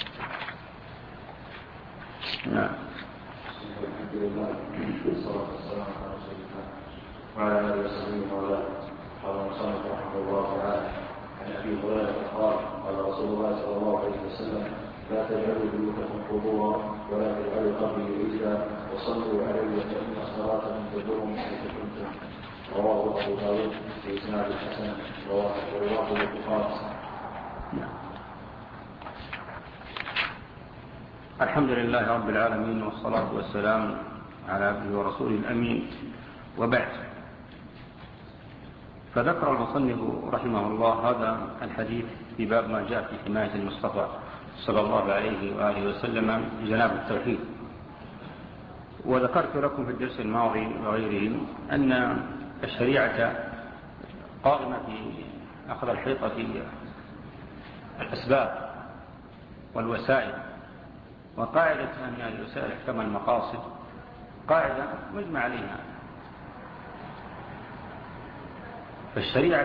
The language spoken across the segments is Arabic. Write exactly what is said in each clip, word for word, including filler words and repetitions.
نعم. الحمد لله والصلاة والسلام على رسول الله وعلى آله وصحبه وعلى قال المصنف رحمه الله تعالى عن أبي هريرة قال قال رسول الله صلى الله عليه وسلم لا تجعلوا بيوتكم قبورا ولا تجعلوا قبري عيدا وصلوا علي فإن صلاتكم تدورهم حيث كنتم. رواه أبو داود في إسناد الحسن رواه البخاري. الحمد لله رب العالمين والصلاة والسلام على عبده ورسوله الأمين، وبعد. فذكر المصنف رحمه الله هذا الحديث في باب ما جاء في حماية المصطفى صلى الله عليه وآله وسلم جناب التوحيد. وذكرت لكم في الدرس الماضي وغيره أن الشريعة قائمة في أخذ الحيطة في الأسباب والوسائل، وقاعدة أن الوسائل كما المقاصد قاعدة مجمع عليها. فالشريعة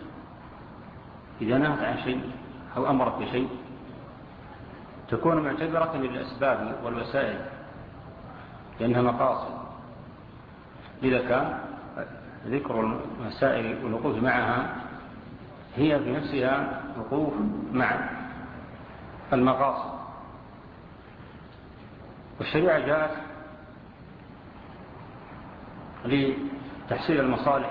إذا نهت عن شيء أو أمرت بشيء تكون معتبرة للأسباب والوسائل لأنها مقاصد، إذا كان ذكر المسائل والوقوف معها هي في نفسها وقوف مع المقاصد. والشريعة جاءت لتحصيل المصالح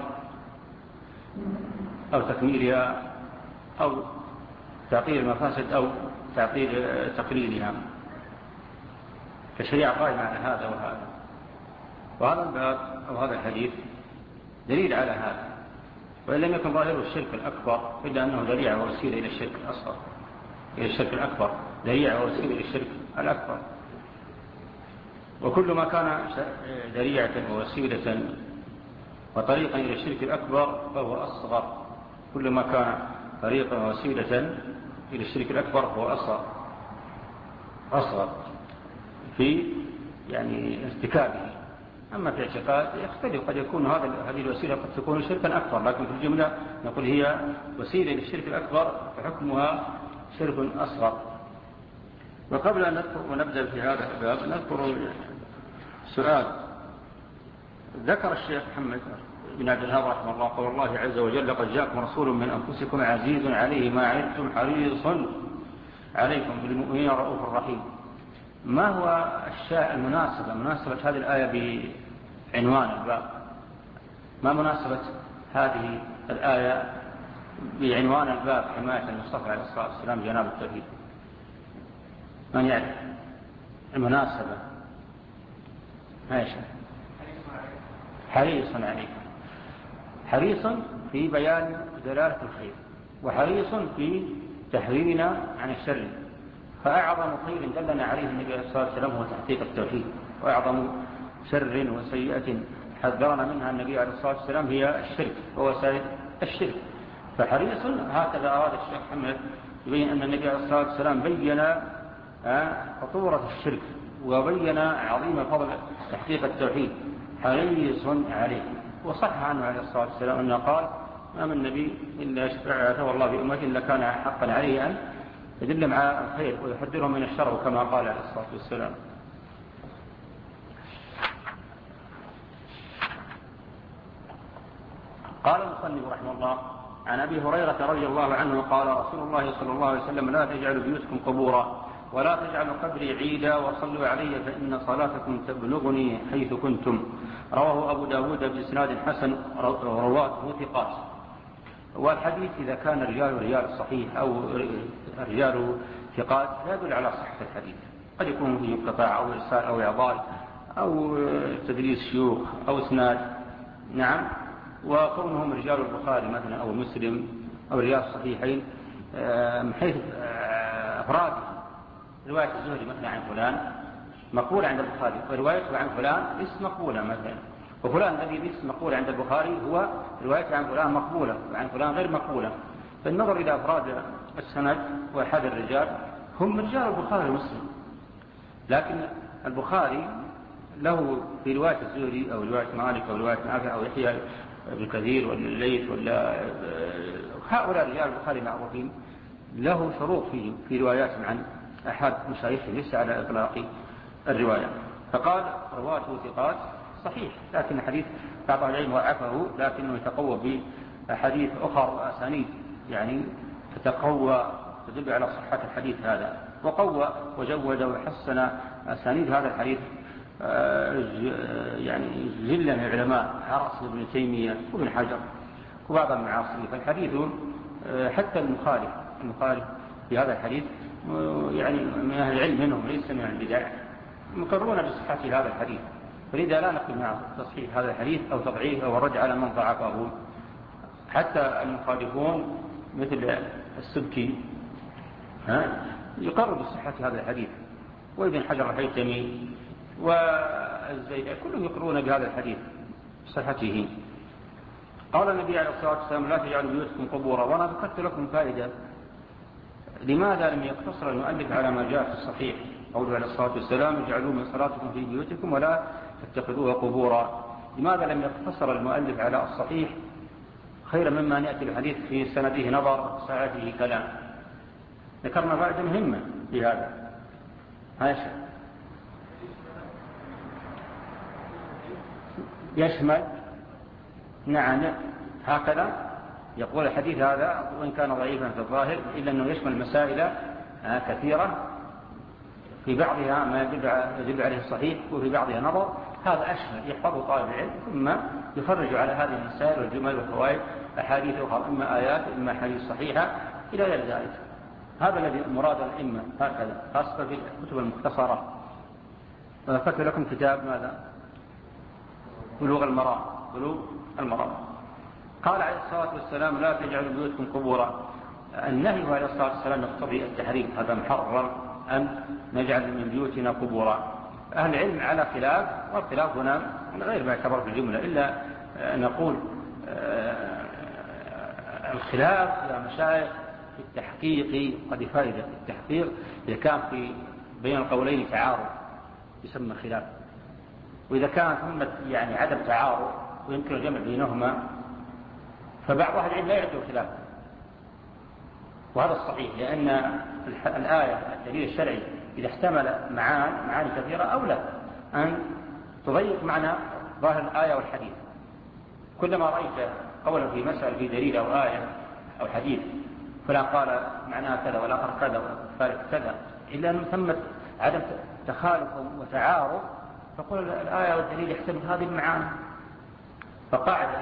أو تكميلها أو تعطيل المفاسد أو تعطيل تقليلها. فالشريعة قائمة على هذا وهذا، وهذا الباب أو هذا الحديث دليل على هذا، وإن لم يكن ظاهره الشرك الأكبر إلا أنه ذريعة ووسيلة إلى الشرك الأصغر، إلى الشرك الأكبر، ذريعة ووسيلة إلى الشرك الأكبر. وكل ما كان ذريعة ووسيلة وطريقا إلى الشرك الأكبر فهو أصغر، كل ما كان طريقا ووسيلة إلى الشرك الأكبر فهو أصغر أصغر في يعني ارتكابه. أما في اعتقاد يختلف، قد يكون هذا هذه الوسيلة قد تكون شركا أكبر، لكن في الجملة نقول هي وسيلة للشرك الأكبر فحكمها شرك أصغر. وقبل أن نذكر ونبدأ في هذا الباب نذكر سؤال. ذكر الشيخ محمد بن عبد الوهاب رحمه الله قول الله عز وجل قد جاءكم رسول من أنفسكم عزيز عليه ما عنتم حريص عليكم بالمؤمنين رؤوف رحيم. ما هو الشيء المناسبة مناسبة هذه الآية بعنوان الباب؟ ما مناسبة هذه الآية بعنوان الباب حماية المصطفى عليه الصلاة والسلام جناب التوحيد؟ من يعرف المناسبة؟ ماشي. حريص عليكم، حريص في بيان دلالة الخير، وحريص في تحذيرنا عن الشر. فأعظم خير دلنا عليه النبي صلى الله عليه وسلم هو تحقيق التوحيد، وأعظم شر وسيئة حذرنا منها النبي عليه الصلاة والسلام هي الشرك ووسائل الشرك. فحريص هكذا أراد الشيخ محمد يبين أن النبي عليه الصلاة والسلام بين خطورة الشرك وبين عظيم فضل تحقيق التوحيد، حريص عليه. وصح عنه عليه الصلاة والسلام أنه قال ما من نبي إلا يشفع والله بأمته إلا كان حقا عليه أن يدل مع الخير ويحذرهم من الشر كما قال عليه الصلاة والسلام. قال المصنف رحمه الله عن أبي هريرة رضي الله عنه قال رسول الله صلى الله عليه وسلم لا تجعلوا بيوتكم قبورا ولا تجعلوا قبري عيدا وصلوا علي فإن صلاتكم تبلغني حيث كنتم. رواه أبو داود بإسناد حسن رواته ثقات. والحديث إذا كان الرجال رجال صحيح أو رجال ثقات لا يدل على صحة الحديث، قد يكون فيه انقطاع أو إرسال أو إعضال أو تدليس شيوخ أو إسناد. نعم. وكونهم رجال البخاري مثلا أو مسلم أو رجال الصحيحين من حيث أفراد رواية الزهري مثلا عن فلان مقبولة عند البخاري، وروايته عن فلان ليست مقبولة مثلا، وفلان الذي ليست مقبولة عند البخاري هو روايته عن فلان مقبولة وعن فلان غير مقبولة. فالنظر إلى أفراد السند وأحد الرجال هم رجال البخاري ومسلم، لكن البخاري له في رواية الزهري أو رواية مالك أو رواية نافع أو يحيى بن كثير ولا الليث ولا هؤلاء رجال البخاري معروفين له شروط في في رواياتهم عن أحد مشايخه ليس على إطلاق الرواية. فقال رواته ثقات صحيح، لكن حديث بعض العلم وعفه، لكنه يتقوى بحديث أخر وأسانيد يعني تتقوى تدل على صحة الحديث هذا، وقوى وجود وحسن أسانيد هذا الحديث يعني جل من العلماء حرص ابن تيمية وابن حجر وبعض المعاصرين. فالحديث حتى المخالف المخالف في هذا الحديث يعني من أهل العلم منهم ليس من البدع مقرون بصحة هذا الحديث، فلذا لا نقل مع تصحيح هذا الحديث أو تضعيف أو الرجع على من ضعفه. حتى المخالفون مثل السبكي يقرر بصحة هذا الحديث، وابن حجر الهيثمي والزيدي كلهم يقرون بهذا الحديث بصحته. قال النبي عليه الصلاة والسلام لا تجعلوا بيوتكم قبورا. وأنا ذكرت لكم فائدة لماذا لم يقتصر المؤلف على ما جاء في الصحيح قوله عليه الصلاة والسلام اجعلوا من صلاتكم في بيوتكم ولا تتخذوها قبورا. لماذا لم يقتصر المؤلف على الصحيح خيرا مما يأتي الحديث في سنده نظر ساعته كلام؟ ذكرنا فائدة مهمة بهذا. هاشا يشمل نعم هكذا يقول الحديث هذا وإن كان ضعيفا في الظاهر إلا أنه يشمل مسائل كثيرة في بعضها ما يدل عليه الصحيح وفي بعضها نظر. هذا أشمل يحفظه طالب العلم ثم يفرج على هذه المسائل والجمل والفوائد أحاديث أخرى إما آيات إما حديث صحيحة إلى غير ذلك. هذا الذي مراد الأئمة هكذا خاصة في الكتب المختصرة. فكر لكم كتاب ماذا؟ بلوغ المرام. بلوغ المرام. قال عليه الصلاة والسلام لا تجعلوا بيوتكم قبورا. النهي عليه الصلاة والسلام يقتضي التحريم، هذا محرم أن نجعل من بيوتنا قبورا. أهل العلم على خلاف، والخلاف هنا غير ما يعتبر في الجملة إلا نقول الخلاف يا مشايخ في التحقيق قد فائدة. التحقيق إذا كان في بين القولين تعارض يسمى خلاف، وإذا كان ثم يعني عدم تعارض ويمكن الجمع بينهما فبعض أهل العلم لا يعد خلاف، وهذا الصحيح لأن الآية الدليل الشرعي إذا احتمل معاني معاني كثيرة أولى أن تضيق معنى ظاهر الآية والحديث. كلما رأيت قولا في مسألة في دليل أو آية أو حديث فلان قال معناها كذا والآخر كذا والثالث كذا إلا أن ثمة عدم تخالف وتعارض فقل الآية والدليل يحتمل هذه المعاني. فقاعدة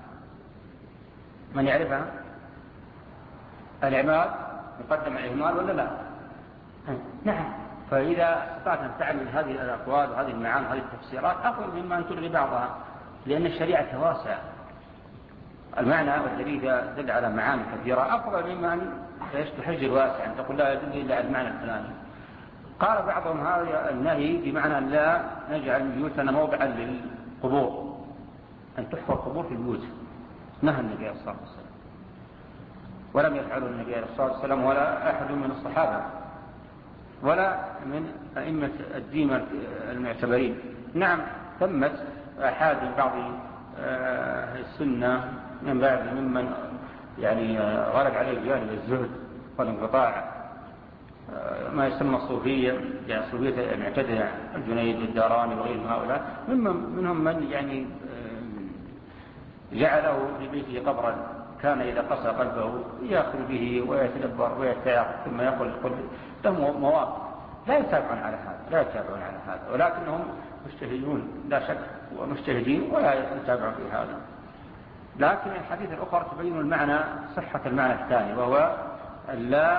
من يعرفها الإعمال مقدم على الإهمال ولا لا؟ نعم. فإذا استطعت أن تعمل هذه الأقوال وهذه المعاني وهذه التفسيرات أفضل مما أن تلغي بعضها، لأن الشريعة واسعة. المعنى والدليل إذا دل على معاني كثيرة أفضل مما أن تحجر واسعا أن تقول لا يدل إلا على المعنى الفلاني. قال بعضهم هذا النهي بمعنى لا نجعل بيوتنا موضعا للقبور، أن تحفر قبور في البيوت. نهى النبي عليه الصلاة والسلام، ولم يفعله النبي عليه الصلاة والسلام ولا أحد من الصحابة ولا من أئمة الدين المعتبرين. نعم ثمت أحد من بعض السنة من بعض ممن يعني غلب عليه جانب الزهد والانقطاع ما يسمى الصوفية، يعني الصوفية المعتدلة الجنيد والداراني وغيرهم هؤلاء منهم من يعني جعله في بيته قبرا كان إذا قسى قلبه يأخذ به ويتدبر ويتعظ ثم يقول قل له مواقف. لا يتابعون على هذا لا يتابعون على هذا ولكنهم مجتهدون لا شك ومجتهدين ولا يتابعون في هذا. لكن الحديث الأخرى تبين المعنى صحة المعنى الثاني، وهو لا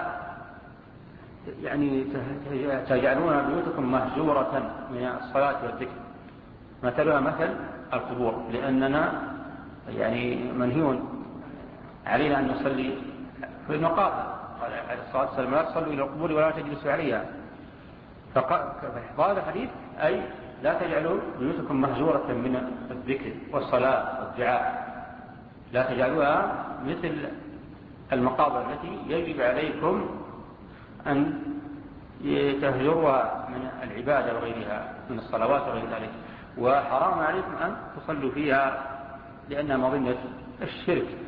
يعني تجعلون بيوتكم مهجورة من الصلاة والذكر مثلها مثل القبور، لأننا يعني منهيون علينا أن نصلي في المقابر. قال عليه الصلاة والسلام لا تصلوا إلى القبور ولا تجلسوا عليها. فهذا الحديث أي لا تجعلوا بيوتكم مهجورة من الذكر والصلاة والدعاء، لا تجعلوها مثل المقابر التي يجب عليكم أن تهجروها من العبادة وغيرها من الصلوات وغير ذلك، وحرام عليكم أن تصلوا فيها لأنها مظنة الشرك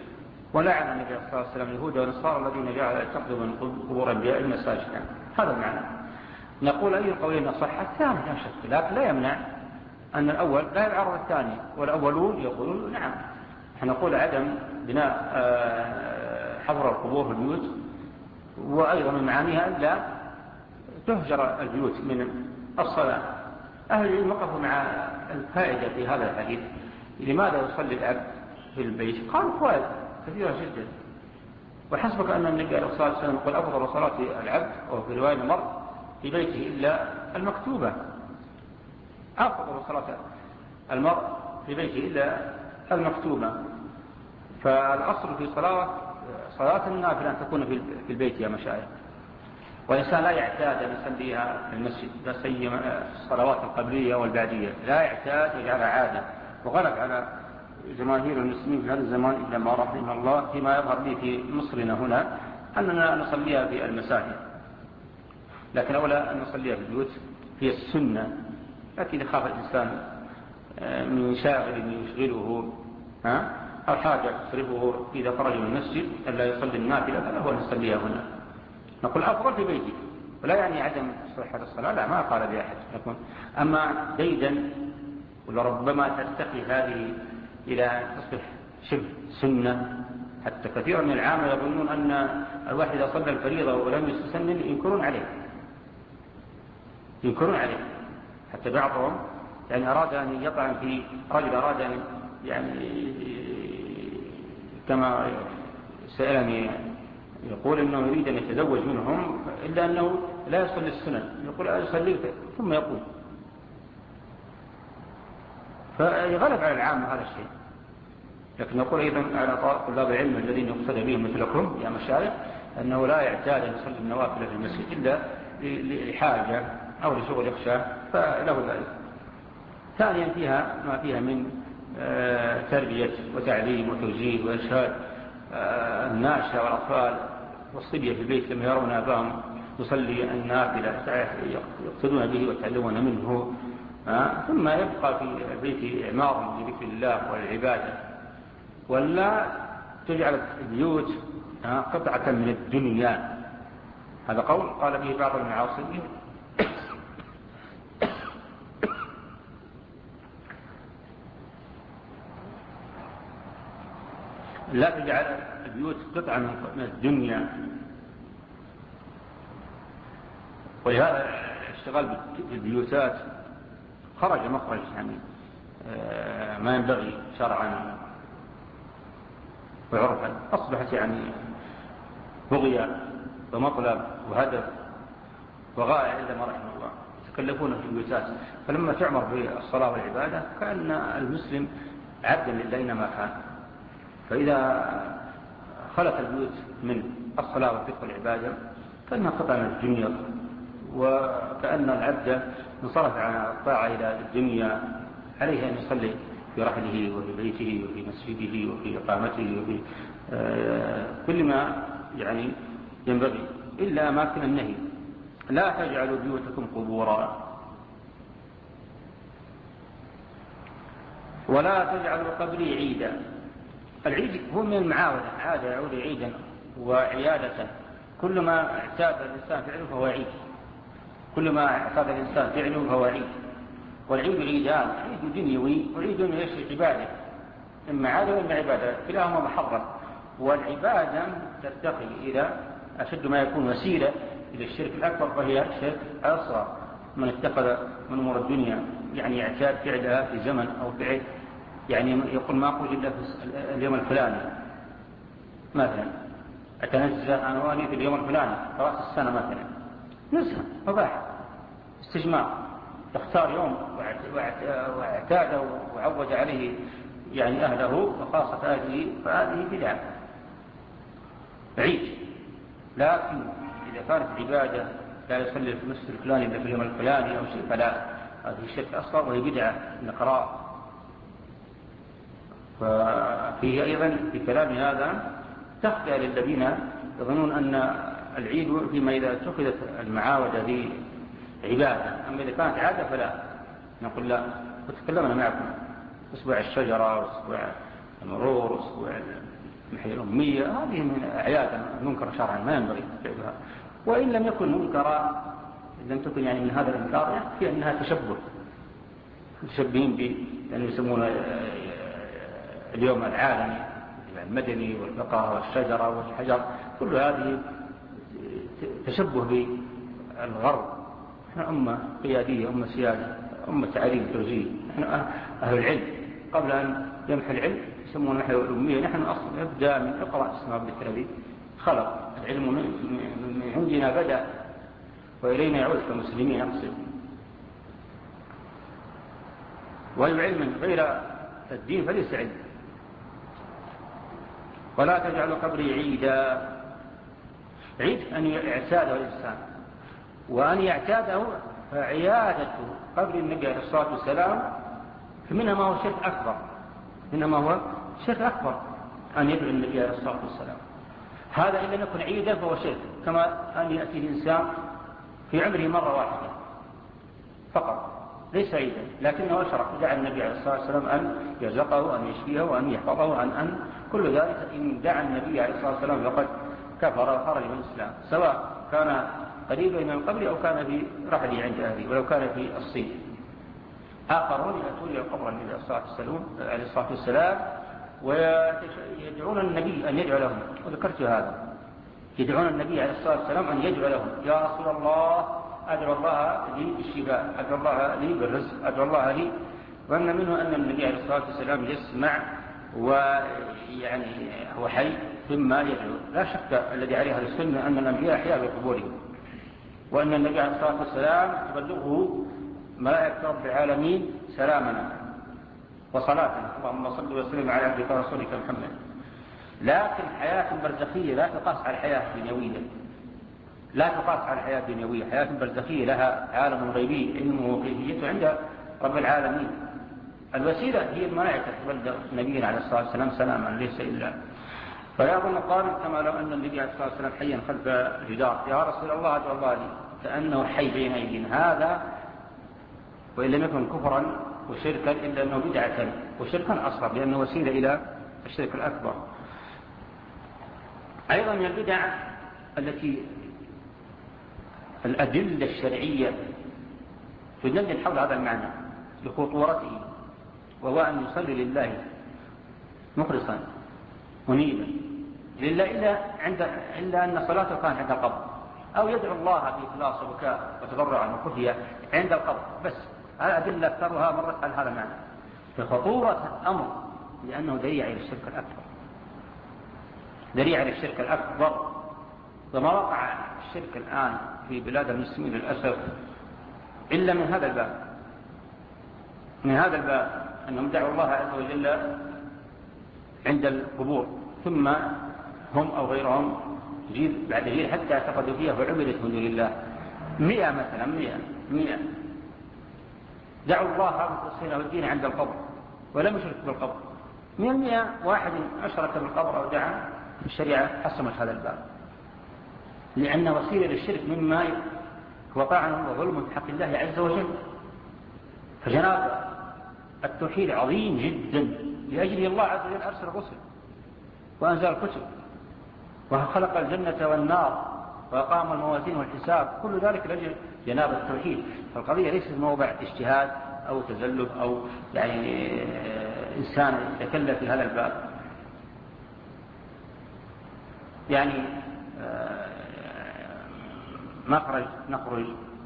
ولعن النبي صلى الله عليه وسلم اليهود والنصارى الذين جعلوا يتخذوا من قبور أنبياء المساجد. هذا المعنى. نقول أي القولين صح؟ الثاني لا شك، لكن لا يمنع أن الأول لا يعرض الثاني، والأولون يقولون نعم. نحن نقول عدم بناء حفر القبور في البيوت، وأيضا من معانيها ألا تهجر البيوت من الصلاة. أهل العلم وقفوا مع الفائدة في هذا الحديث، لماذا يصلي الأب في البيت؟ قالوا فوائد كثيرة جدا، وحسبك أن النبي صلى الله عليه وسلم يقول أفضل صلاة العبد، وفي رواية المرء في بيته إلا المكتوبة. أفضل صلاة المرء في بيته إلا المكتوبة. فالأصل في صلاة صلاة النافلة أن تكون في البيت يا مشايخ، والإنسان لا يعتاد أن يصليها في المسجد، لا سيما الصلوات القبلية والبعدية، لا يعتاد يجعلها عادة. وغلب على جماهير المسلمين في هذا الزمان إلا ما رحم الله، فيما يظهر لي في مصرنا هنا أننا نصليها في المساجد، لكن أولا أن نصليها في البيوت هي السنة. لكن يخاف الإنسان من شاغل يشغله أو حاجة تصرفه إذا خرج من المسجد ألا يصلي النافلة، فلا هو نصليها هنا. نقول أفضل في بيتي، ولا يعني عدم صحة الصلاة، لا، ما قال بأحد. أما ديدا ولربما ترتقي هذه إلى أن تصبح شبه سنة، حتى كثير من العامة يظنون أن الواحد إذا صلى الفريضة ولم يستسنن ينكرون عليه ينكرون عليه حتى بعضهم يعني أراد أن يطعن في رجل، أراد أن يعني كما سألني يقول إنه يريد أن يتزوج منهم إلا أنه لا يصلي السنن، يقول أصلي ثم يقول. فيغلب على العامة هذا الشيء. لكن نقول أيضا على طلاب العلم الذين يقصد بهم مثلكم يا مشايخ أنه لا يعتاد أن يصلي النوافل في المسجد إلا لحاجة أو لشغل يخشى فله ذلك. ثانيا فيها ما فيها من تربية وتعليم وتوجيه وإرشاد الناشئة والأطفال والصبية في البيت لما يرون أباهم يصلي النافلة يقصدون به ويتعلمون منه. ثم يبقى في البيت إعمار لذكر الله والعبادة، ولا تجعل البيوت قطعة من الدنيا. هذا قول قال به بعض المعاصرين لا تجعل البيوت قطعة من الدنيا. ولهذا الاشتغال بالبيوتات خرج مخرج يعني ما ينبغي شرعا وعرفا، أصبحت يعني بغية ومطلب وهدف وغاية إلا ما رحم الله، يتكلفون في البيوتات. فلما تعمر بالصلاة والعبادة كأن المسلم عبدا لله أينما كان. فإذا خلت البيوت من الصلاة والذكر والعبادة كأنها قطعة من الدنيا، وكأن العبد انصرف عن الطاعة إلى الدنيا. عليه أن يصلي في رحله وفي بيته وفي مسجده وفي إقامته وفي كل ما يعني ينبغي، إلا أماكن النهي. لا تجعلوا بيوتكم قبورا ولا تجعلوا قبري عيدا. العيد هو من المعاودة، عادة يعود عيدا وعيادة. كل ما اعتاد الإنسان فعله فهو عيد، كل ما اعتاد الإنسان فعله فهو عيد. والعيد عيدان، عيد دنيوي وعيد يشري عبادة، إما عادة وإما عبادة، كلاهما محرم. والعبادة ترتقي إلى أشد ما يكون وسيلة إلى الشرك الأكبر، فهي الشرك الأصغر. من اتخذ من أمور الدنيا يعني اعتاد فعلها في زمن أو فعل، يعني يقول ما أخرج إلا في اليوم الفلاني مثلا، أتنزه عنواني في اليوم الفلاني رأس السنة مثلا، نزهة مباح استجماع، يختار يوم واعتاد وعود عليه يعني أهله وخاصة أهله، فهذه بدعة عيد. لكن إذا كانت عبادة لا يصلي في المسجد الفلاني إلا في اليوم الفلاني أو شيء فلا، هذه الشرك أصغر وهي بدعة نقراء. ففيه أيضا في كلام هذا تخفى للذين يظنون أن العيد فيما إذا اتخذت المعاودة به عبادة، أما إذا كانت عادة فلا. نقول لا، وتكلمنا معكم أسبوع الشجرة وأسبوع المرور وأسبوع محي الأمية، هذه من أعياد منكر شرعا ما ينبغي فعلها. وإن لم يكن منكرا، لم تكن يعني من هذا الإنكار، يعني في أنها تشبه، متشبهين ب يعني يسمون اليوم العالمي المدني والبقرة والشجرة والحجر، كل هذه تشبه بالغرب. نحن أمة قيادية، أمة سيادة، أمة تعليم توزيع، نحن أهل العلم. قبل أن يمحي العلم يسمونه محي الأمية. نحن أصلا يبدأ من اقرأ اسم ربك الذي خلق. العلم من عندنا بدأ وإلينا يعود كمسلمين أقصد. وأي علم غير الدين فليس علم. ولا تجعل قبري عيدا. عيد أن يعتاده الإنسان، وأن يعتاده فعيادة قبر النبي عليه الصلاة والسلام فمنها ما هو شرك أكبر، منها ما هو شرك أكبر أن يدعو النبي عليه الصلاة والسلام. هذا إن لم يكن عيدا فهو شرك، كما أن يأتي الإنسان في عمره مرة واحدة فقط ليس عيدا، لكنه أشرك دعا النبي عليه الصلاة والسلام أن يرزقه، أن يشفيه، وأن يحفظه، أن أن كل ذلك إن دعا النبي عليه الصلاة والسلام فقد كفر وخرج من الإسلام، سواء كان قريبا من القبر أو كان في رحله عند أهله، ولو كان في الصين. آخرون يأتون إلى القبر النبي عليه الصلاة والسلام ويدعون النبي أن يدعو لهم، وذكرت هذا، يدعون النبي عليه الصلاة والسلام أن يدعو لهم: يا رسول الله أدعو الله لي بالشفاء، أدعو الله لي بالرزق، أدعو الله لي. وأن منه أن النبي عليه الصلاة والسلام يسمع ويعني هو حي ثم يدعو. لا شك الذي عليه هذا السنة أن الأنبياء أحياء بقبورهم، وأن النبي عليه الصلاة والسلام تبلغه ملائكة رب العالمين سلامنا وصلاتنا، اللهم صل وسلم على عبدك ورسولك محمد. لكن حياة برزخية لا تقاس على الحياة الدنيوية، لا تقاس على الحياة الدنيوية. حياة برزخية لها عالم غيبي علمه وكيفيته عند رب العالمين. الوسيلة هي الملائكة تبلغ نبينا عليه الصلاة والسلام سلاما ليس إلا. فلا أظن قارن كما لو أن النبي عليه الصلاة والسلام حيا خلف جدار: يا رسول الله أدعو الله لي، كأنه حي بين أيدينا. هذا وإن لم يكن كفرا وشركا إلا أنه بدعة وشركا أصغر، لأنه وسيلة إلى الشرك الأكبر. أيضا من البدع التي الأدلة الشرعية تدلل حول هذا المعنى لخطورته، وهو أن يصلي لله مخلصا منيبا لله إلا, عند إلا أن صلاته كانت عند القبر، أو يدعو الله بإخلاص وبكاء وتضرعا وخفية عند القبر بس. الأدلة أكثرها مرت على هذا المعنى فخطورة الأمر، لأنه ذريعة إلى الشرك الأكبر، ذريعة إلى الشرك الأكبر. وما وقع الشرك الآن في بلاد المسلمين للأسف إلا من هذا الباب، من هذا الباب أنهم دعوا الله عز وجل عند القبور، ثم هم أو غيرهم جيل بعد جيل حتى اعتقدوا فيها وعبدت من دون الله. مئة مثلا مئة مئة دعوا الله مخلصين له الدين عند القبر ولم يشرك بالقبر. من المئة واحد أشرك بالقبر أو دعا. الشريعة حسمت هذا الباب، لأن وسيلة للشرك مما هو طاعن وظلم في حق الله عز وجل. فجناب التوحيد عظيم جدا، لأجل الله عز وجل أرسل الرسل وأنزل الكتب وخلق الجنة والنار وأقام الموازين والحساب، كل ذلك لأجل جناب التوحيد. فالقضية ليست موضع اجتهاد أو تزلف أو يعني إنسان يتكلف في هذا الباب. يعني نخرج نخرج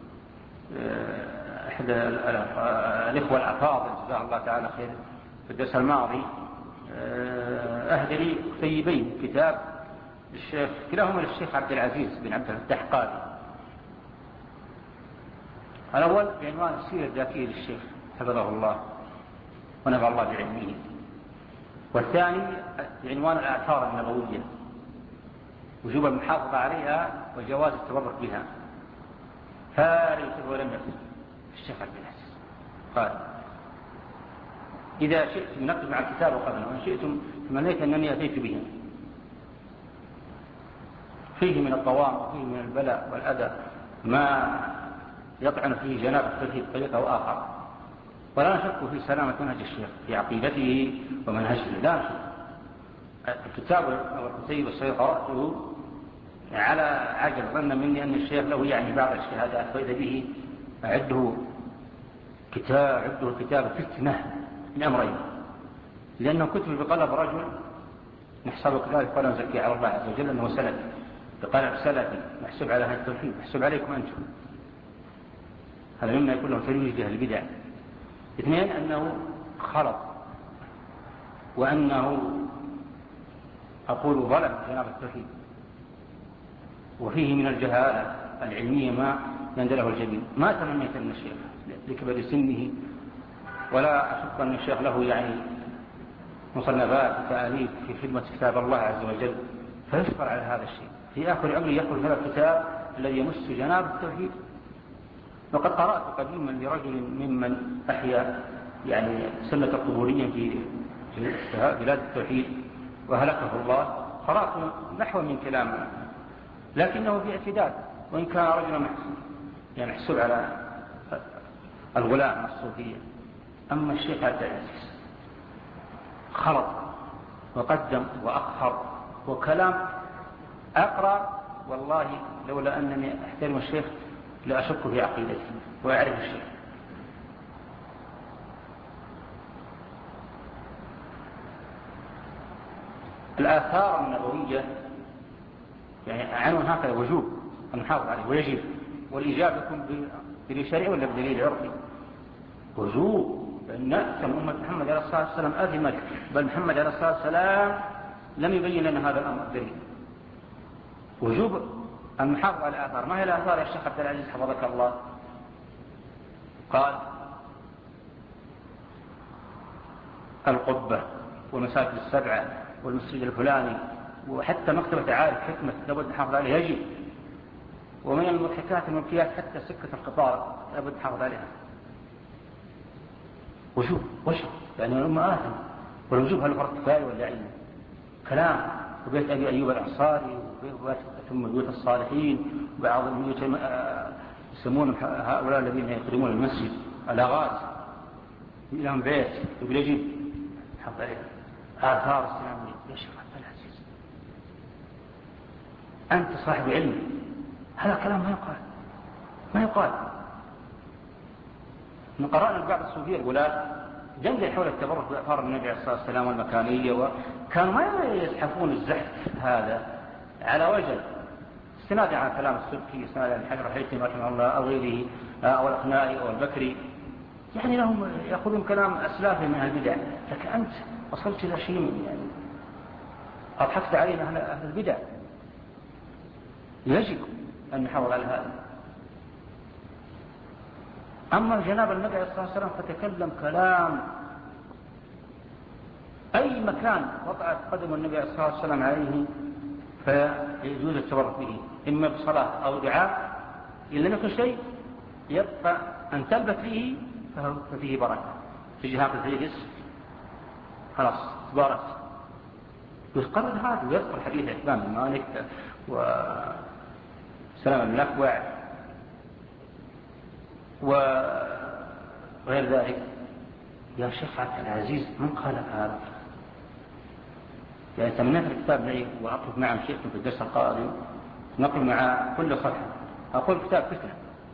أحد الإخوة الأفاضل جزاه الله تعالى خير في الدرس الماضي أهدى لي كتيبين، كتاب الشيخ كلاهما للشيخ عبد العزيز بن عبد الفتاح قاضي. الأول بعنوان السيرة الذاتية للشيخ حفظه الله ونفع الله بعلمه، والثاني بعنوان الآثار النبوية، وجوب المحافظة عليها وجواز التبرك بها. فليس ولم يكن الشيخ عبد العزيز قال: إذا شئتم نكتب مع الكتاب قبله، وإن شئتم تمنيت أنني أتيت به. فيه من الطوام وفيه من البلاء والأذى ما يطعن فيه جناب التوحيد بطريقة أو آخر، ولا نشك في سلامة منهج الشيخ في عقيدته ومنهجه، لا نشك. الكتاب أو الكتيب الصغير قرأته على عجل، ظن مني أن الشيخ له يعني بعض الشهادات، فإذا به أعده كتاب عده كتاب فتنة من أمرين، لأنه كتب بقلب رجل نحسبه كذلك ولا نزكي على الله عز وجل أنه سلفي، بقلب سلفي محسوب على هذا التوحيد، محسوب عليكم أنتم، هذا مما يكون له ترويج لأهل البدع. اثنين أنه خلط، وأنه أقول ظلم جناب التوحيد، وفيه من الجهالة العلمية ما يندله الجميع. ما تمنيت أن الشيخ لكبر سنه، ولا أشك أن الشيخ له يعني مصنفات وتأليف في خدمة كتاب الله عز وجل، فيشكر على هذا الشيء. في آخر عمري يقول هذا الكتاب الذي يمس جناب التوحيد. وقد قرأت قديما لرجل ممن أحيا يعني سنة القبورية في بلاد التوحيد وهلكه الله، قرأت نحو من كلامه، لكنه في اعتداد، وإن كان رجلا محسوب يعني محسوب على الغلاء الصوفية. أما الشيخ عبد العزيز خلط وقدم وأخر وكلام أقرأ، والله لولا أنني أحترم الشيخ لأشك في عقيدته وأعرف الشيخ. الآثار النبوية يعني عنوان هكذا وجوب أن نحافظ عليه ويجب، والإجابة يكون بدليل شرعي ولا بدليل عرفي؟ وجوب، لأن نأتم أمة محمد عليه الصلاة والسلام أثمت، بل محمد عليه الصلاة والسلام لم يبين لنا هذا الأمر دليل. وجوب أن نحافظ على الآثار. ما هي الآثار يا الشيخ عبد العزيز حفظك الله؟ قال القبة والمساجد السبعة والمسجد الفلاني، وحتى مكتبة عارف حكمة لابد نحافظ عليها يجب، ومن المضحكات المبكيات حتى سكة القطار لابد نحافظ عليها. وجوب وجب، يعني الأمة آثم، والوجوب هل فرق كفاية ولا علم؟ كلام. وبيت أبي أيوب الأنصاري ثم بيوت الصالحين، وبعض البيوت يسمون هؤلاء الذين يقدمون المسجد الأغاز لهم بيت يقول يجب نحافظ عليها. آثار السلامية يا شيخ عبد العزيز أنت صاحب علم، هذا كلام ما يقال ما يقال. من قرأنا بعض الصوفية الغلاة جنجل حول التبرك بأثار النبي عليه الصلاة والسلام والمكانية، وكانوا ما يزحفون الزحف هذا على وجه استنادا على كلام السبكي، استنادا على الحجر الحيثم رحمه الله أو غيره أو الأخنائي أو البكري، يعني لهم يأخذون كلام أسلافه من البدع. لكن أنت وصلت إلى شيء يعني أضحكت علينا أهل البدع. يجب أن نحاول على هذا. أما جناب النبي عليه الصلاة والسلام فتكلم كلام أي مكان وضعت قدم النبي عليه الصلاة والسلام عليه فيجوز التبرك به، إما بصلاة أو دعاء، إن لم يكن شيء يبقى أن تلبث فيه ففيه بركة. في جهاز الفيجس خلاص تبارك يقرر هذا، ويذكر حديث عثمان بن مالك وسلام بن الأكوع وغير ذلك. يا شيخ عبد العزيز من قال هذا؟ يعني تمنيت الكتاب لي وأطلب معه شيخكم في الدرس القادم نقل مع كل صفحة أقول كتاب فتنة.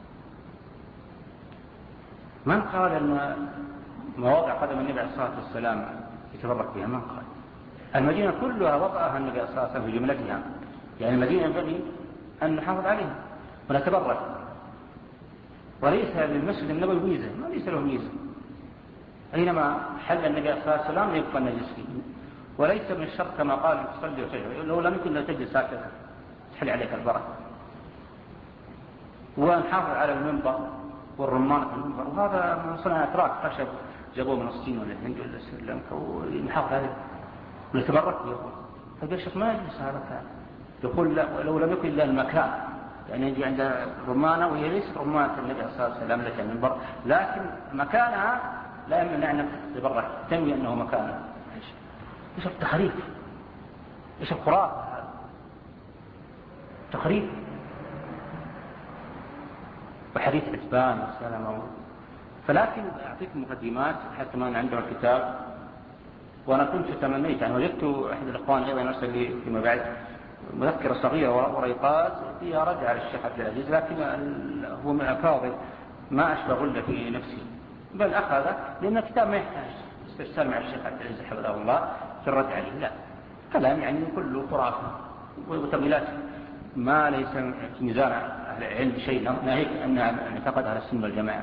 من قال أن مواضع قدم النبي عليه الصلاة والسلام يتبرك بها؟ من قال؟ المدينة كلها وضعها النبي عليه الصلاة والسلام في جملتها، يعني المدينة ينبغي أن نحافظ عليها ونتبرك، وليس للمسجد النبوي ميزة، ما ليس له ميزة. أينما حل النبي عليه الصلاة والسلام يبقى النجس فيه، وليس من الشرط كما قال تصلي وتجلس، لو لم يكن لا تجلس ساكتا تحل عليك البركة. ونحافظ على المنبر والرمان في المنبر، وهذا من صنع أتراك خشب جابوه من الصين ولا الهند ولا سريلانكا، ونحافظ عليه ونتبرك به. يقول طيب يا شيخ ما يجلس هذا كان يقول لا، لو لم يكن إلا المكان، يعني يجي عند رمانة وهي ليست رمانة النبي صلى الله عليه وسلم لك المنبر، لكن مكانها لا يمنع أن تتبرك تنوي أنه مكانها. ايش التخريف؟ ايش الخرافة هذا؟ تخريف. وحديث عتبان والسلام. فلكن أعطيكم مقدمات حتى ما عندنا الكتاب وأنا كنت تمنيت يعني وجدت أحد الإخوان أيضا أرسل لي فيما بعد مذكرة صغيرة وريقات فيها رجع للشيخ عبد العزيز، لكن هو من الفاضل ما أشبه غلة في نفسي، بل أخذ لأن الكتاب ما يحتاج استفسار مع الشيخ عبد العزيز حفظه الله في الرد عليه، لا كلام يعني كله خرافة وتمويلات ما ليس في ميزان أهل العلم شيء، ناهيك أن اعتقد أهل السنة والجماعة.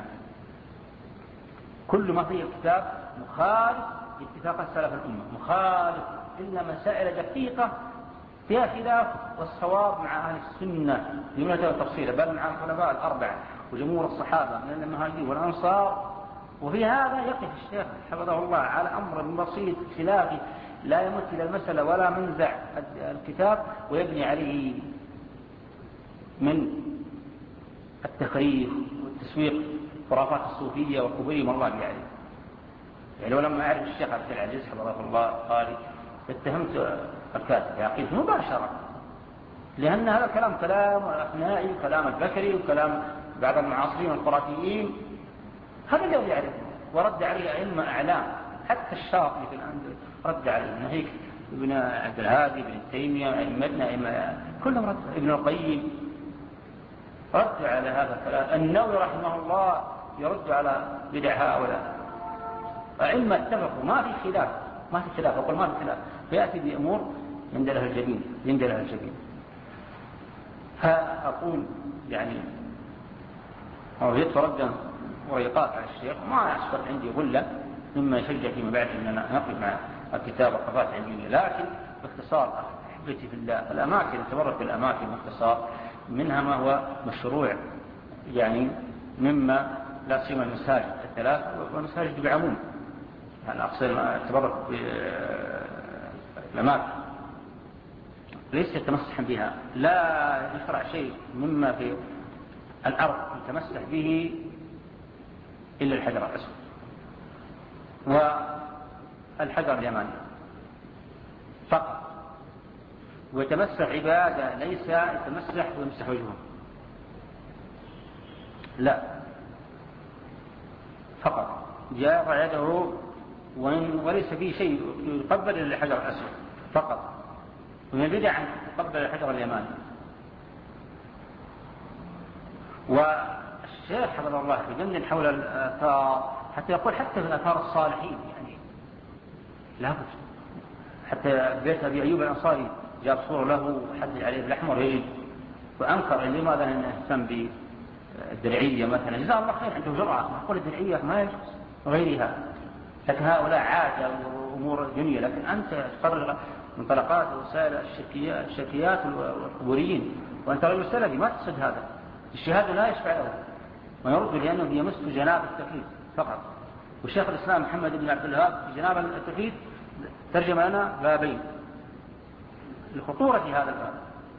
كل ما فيه الكتاب مخالف اتفاق السلف الأمة، مخالف إلا مسائل دقيقة فيها خلاف، والصواب مع أهل السنة جملة وتفصيلا، بل مع الخلفاء الأربعة وجمهور الصحابة من المهاجرين والأنصار. وفي هذا يقف الشيخ حفظه الله على أمر بسيط خلافي لا يمت إلى المسألة ولا منزع الكتاب، ويبني عليه من التخريف والتسويق خرافات الصوفية والقبورية والله عليه. يعني ولما أعرف الشيخ عبد العزيز حفظه الله قال اتهمت الكاتب يعقيد مباشرة، لأن هذا الكلام كلام الأثنائي وكلام البشري وكلام بعض المعاصرين الخرافيين، هذا الذي يعرفه ورد عليه أئمة أعلام، حتى الشاطبي في الأندلس رد عليه، ناهيك ابن عبد الهادي ابن تيمية أئمتنا أئمة كلهم رد، ابن القيم رد على هذا الكلام، النووي رحمه الله يرد على بدع هؤلاء. أئمة اتفقوا ما في خلاف، ما في خلاف، أقول ما في خلاف، فيأتي بأمور يندل لها الجبين يندل لها الجبين. فأقول يعني وجدت ردا وريقات على الشيخ ما أسبق عندي غلة مما يشجع فيما بعد أن أنا نقف مع الكتاب والقفات علمية، لكن باختصار أحبتي في الله الأماكن تبرك الأماكن باختصار منها ما هو مشروع يعني مما لا سيما المساجد الثلاث والمساجد بعموم، يعني أقصد تبرك بالأماكن ليس يتمسح بها، لا يشرع شيء مما في الأرض يتمسح به إلا الحجر الأسود والحجر اليماني فقط، ويتمسح عبادة ليس يتمسح ويمسح وجهه، لا فقط جاء يده وليس فيه شيء يقبل إلا الحجر الأسود فقط، ومن البدع أن تقبل الحجر اليماني. والشيخ حفظه الله يجنن حول الآثار حتى يقول حتى في الآثار الصالحين يعني لا بد، حتى بيت أبي أيوب الأنصاري جاب صورة له حد عليه الأحمر يجد، وأنكر لماذا نهتم بالدرعية مثلا، جزاه الله خير عنده جرعة، نقول الدرعية ما يجوز وغيرها، لكن هؤلاء عادة وأمور دنيا، لكن أنت تقرر منطلقات وسائل الشركيات والقبوريين، وأنت رجل سلفي ما تقصد هذا، الشهادة لا يشفع له ويرد لأنه يمس جناب التوحيد فقط. والشيخ الإسلام محمد بن عبد الوهاب في جناب التوحيد ترجم لنا بابين لخطورة هذا الباب،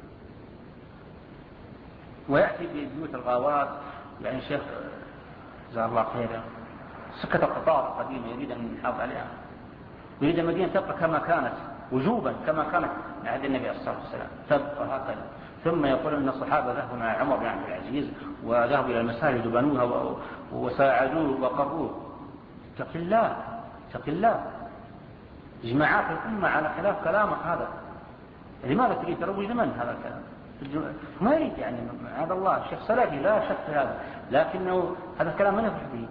ويأتي ببيوت الغاوات، يعني الشيخ جزاه الله خيرا سكة القطار القديمة يريد أن يحافظ عليها، يريد المدينة تبقى كما كانت وجوبا كما كانت عهد النبي صلى الله عليه وسلم تبقى هكذا، ثم يقول أن الصحابة ذهبوا مع عمر بن عبد العزيز وذهبوا إلى المساجد وبنوها وساعدوه وقروه. اتق الله اتق الله، جماعات الأمة على خلاف كلامك هذا، لماذا تريد تروج لمن هذا الكلام؟ ما يريد يعني هذا الله الشيخ سلفي لا شك في هذا، لكنه هذا الكلام ما نفرح به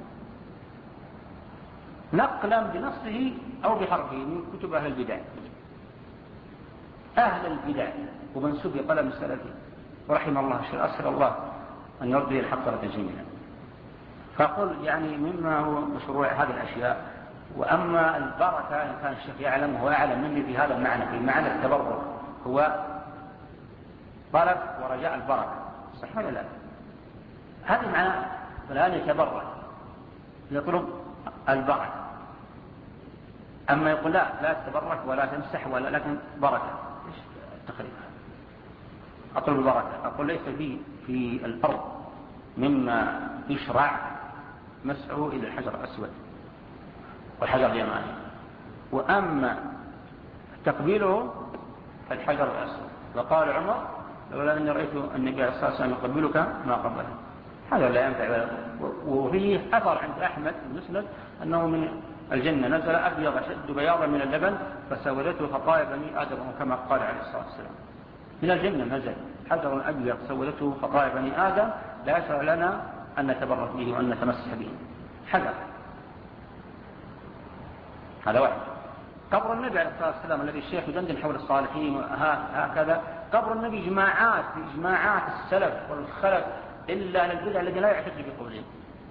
نقلا بنصه أو بحرفه من كتب أهل البدع، أهل البدع ومنسوب قلم السلفي ورحم الله الشيخ أسأل الله أن يرضي الحق رضا جميعا. فقل يعني مما هو مشروع هذه الأشياء. وأما البركة إن كان الشيخ يعلم وهو أعلم مني في هذا المعنى، في معنى التبرك هو طلب ورجاء البركة، صح ولا لا؟ هذا معنى فلان يتبرك يطلب البركة، أما يقول لا لا تتبرك ولا تمسح ولا لكن بركة، إيش تقريبا أطلب البركة؟ أقول ليس في في الأرض مما يشرع مسحه إلى الحجر الأسود والحجر اليماني، وأما تقبيله فالحجر الأسود. وقال عمر لولا أني رأيت النبي عليه الصلاة والسلام يقبلك ما قبله، هذا لا ينفع. وفيه أثر عند أحمد المسند أنه من الجنة نزل أبيض أشد بياضا من اللبن فسودته خطايا بني آدم كما قال عليه الصلاة والسلام. من الجنة نزل حجر أبيض سودته خطايا بني آدم لا يشرع لنا أن نتبرك به وأن نتمسح به. حجر هذا واحد. قبر النبي عليه الصلاة والسلام الذي الشيخ يدندن حول الصالحين هكذا، قبر النبي جماعات جماعات السلف والخلف إلا للبدع الذي لا يعتد بقولهم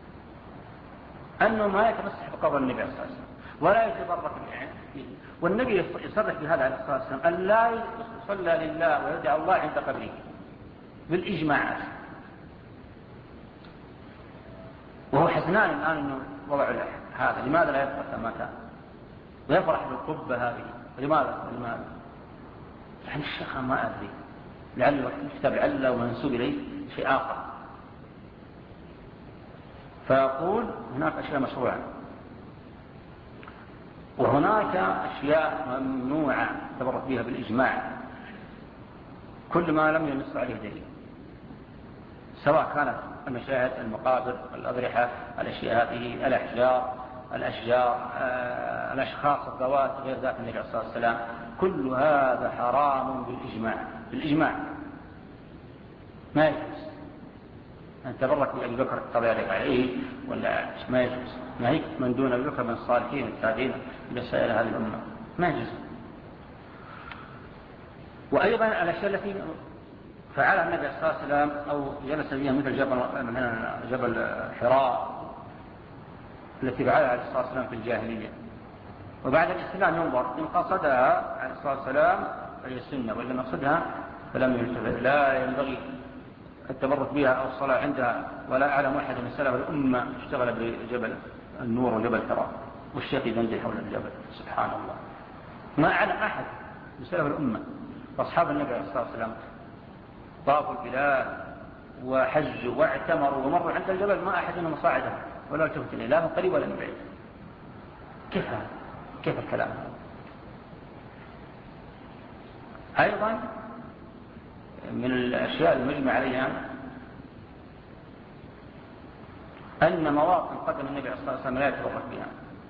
أنه ما يتمسح بقبر النبي عليه الصلاة والسلام ولا يتبرك به. والنبي يصرح بهذا عليه الصلاة والسلام أن لا يصلى لله ويدعى الله عند قبره بالإجماعات. وهو حزنان الآن أنه وضع هذا، لماذا لا يبقى كما كان ويفرح بالقبة هذه؟ لماذا؟ لماذا؟ يعني الشيخ ما أدري، لعل الكتاب لعل ومنسوب إليه شيء آخر. فيقول هناك أشياء مشروعة وهناك أشياء ممنوعة تبرك بها بالإجماع كل ما لم ينص عليه دليل، سواء كانت المشاهد المقابر الأضرحة الأشياء هذه الأحجار الأشجار آه، الأشخاص الذوات غير ذات النبي عليه الصلاة والسلام، كل هذا حرام بالإجماع. بالإجماع ما يجوز أن تبرك بأبي بكر الطبيعي عليه ولا ما يجوز، ما هيك من دون أبي بكر من الصالحين التابعين لسائر هذه الأمة ما يجوز. وأيضا الأشياء التي فعلها النبي عليه الصلاة والسلام أو جلس فيها مثل جبل جبل حراء التي فعلها عليه الصلاة والسلام في الجاهلية، وبعد الإسلام ينظر إن قصدها عليه الصلاة والسلام فهي السنة، وإذا قصدها فلم يلتفت. لا ينبغي التبرك بها أو الصلاة عندها، ولا أعلم أحد من سلف الأمة اشتغل بجبل النور وجبل حراء والشيخ يدندن حول الجبل. سبحان الله، ما أعلم أحد من سلف الأمة وأصحاب النبي عليه الصلاة والسلام طافوا البلاد وحجوا واعتمروا ومروا عند الجبل ما أحد منهم صاعدها ولا التفت إليه لا من قريب ولا من بعيد. كيف هذا؟ كيف الكلام هذا؟ أيضا من الأشياء المجمع عليها أن مواطن قدم النبي عليه الصلاة والسلام لا يتبرك بها.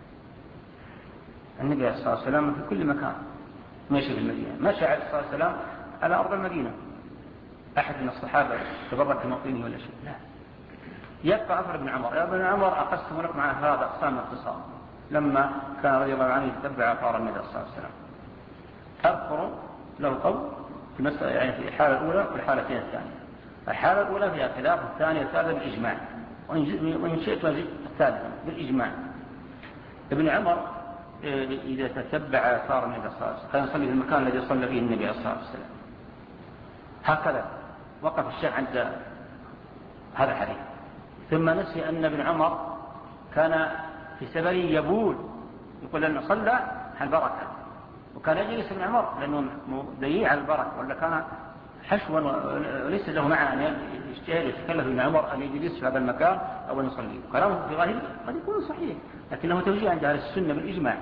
النبي عليه الصلاة والسلام في كل مكان ماشي في المدينة، مشى عليه الصلاة والسلام على أرض المدينة. أحد من الصحابة تبرك بموطنه ولا شيء؟ لا. يبقى أثر ابن عمر. يا ابن عمر أقسم لك مع هذا أقسام الاقتصاد لما كان رضي الله عنه يتبع آثار النبي صلى الله عليه وسلم. أذكر له قول في المسألة يعني في الحالة الأولى والحالتين الثانية. الحالة الأولى فيها خلاف، الثانية الثالثة بالإجماع، وإن شئت وزيد الثالثة بالإجماع. ابن عمر إذا تتبع آثار النبي صلى الله عليه وسلم كان يصلي في المكان الذي صلى فيه النبي صلى الله عليه وسلم. هكذا وقف الشيخ عند هذا الحديث، ثم نسي أن ابن عمر كان في سفر يبول يقول أنه صلى البركة، وكان يجلس ابن عمر لأنه ضيع على البركة، ولا كان حشوا وليس له معنى أن يجتهد يتكلف ابن عمر أن يجلس في هذا المكان أو أن يصلي. كلامه في ظاهره قد يكون صحيح لكنه توجيه عند أهل السنة بالإجماع.